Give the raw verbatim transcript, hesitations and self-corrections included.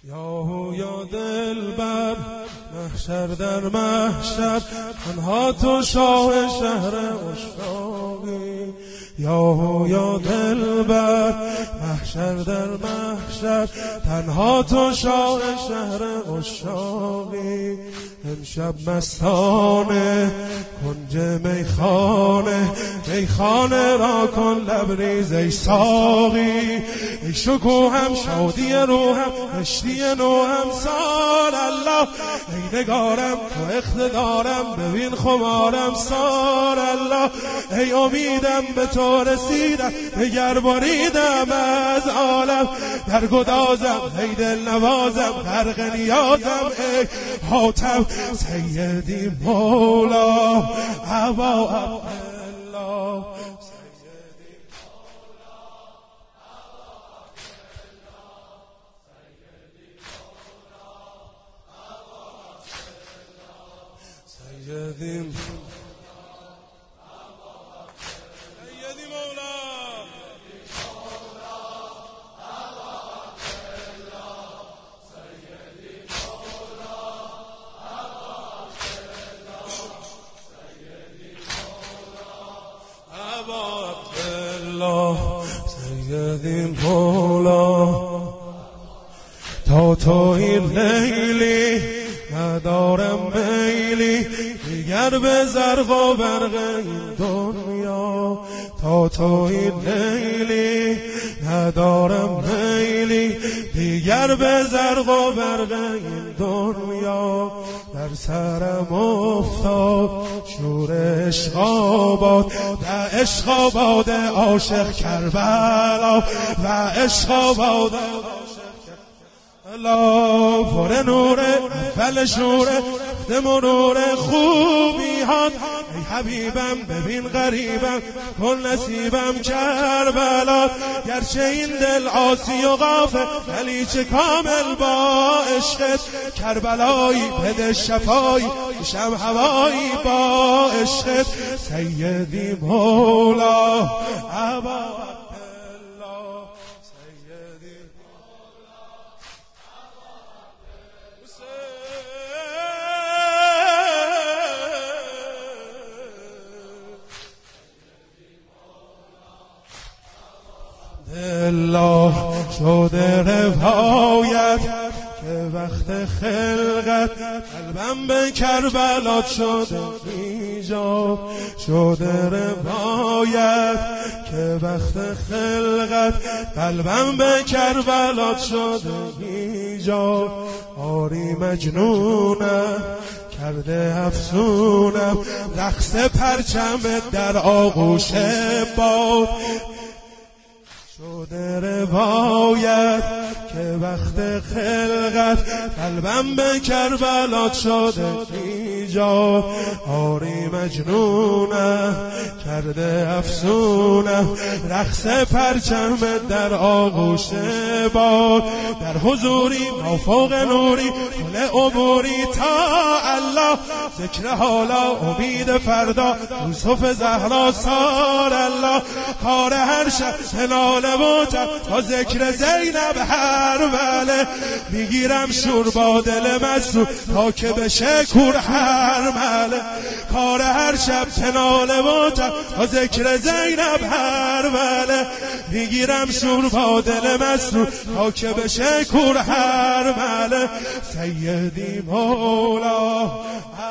یا یا دلبر محشر در محشر تنها تو شاه شهر عشاقی. یا یا دلبر محشر در محشر تنها تو شاه شهر عشاقی. امشب مستانه کنج میخانه میخانه را کن لبریز ای ساقی. ای شکوهم شادی روحم کشتی نوحم سال الله. ای نگارم تو اقتدارم ببین خمارم سال الله. ای امیدم به تو رسیدم دگر باریدم از عالم. در گدازم ای دل نوازم غرق نیازم ای حاتم. سیدی مولا ابا عبدالله سيدي مولا سيدي مولا أبا عبد الله سيدي مولا. تا تو این لیلی ندارم میلی دیگر به زرق و برق این دنیا. تا تو این لیلی ندارم میلی دیگر به زرق و برق این دنیا. در سرم افتاد شور عشق آباد در عشق آباد عاشق کربلا و عشق آباد لا پر نوره اول شوره ختم نوره خوبیات. ای حبیبم ببین غریبم کن نصیبم کربلا. گرچه این دل عاصی و غافل ولی چه کامل با عشقت. کربلایی بده شفایی شم هوایی با عشقت. سیدی مولا ابا الله شده روایت که وقت خلقت قلبم به کربلات شده ایجاب. شده روایت که وقت خلقت قلبم به کربلات شده ایجاب. آری مجنونم کرده افسونم رقص پرچم در آغوش باد. شده روایت که وقت خلقت قلبم به کربلات شده ایجاب. آری مجنونم کرده افسونم رقص پرچم در آغوش باد. در حضوری مافوق نوری کل عبوری تا الله. ذکر حالا امید فردا یوسف زهرا سال الله. کار هر شب تنال بوتم تا ذکر زینب هر وله. میگیرم شور با دل مسرور تا که بشه کور هر مله. کار هر شب تنال بوتم تا ذکر زینب هر وله. میگیرم شور با دل مسرور تا که بشه کور هر مله. سیدی مولا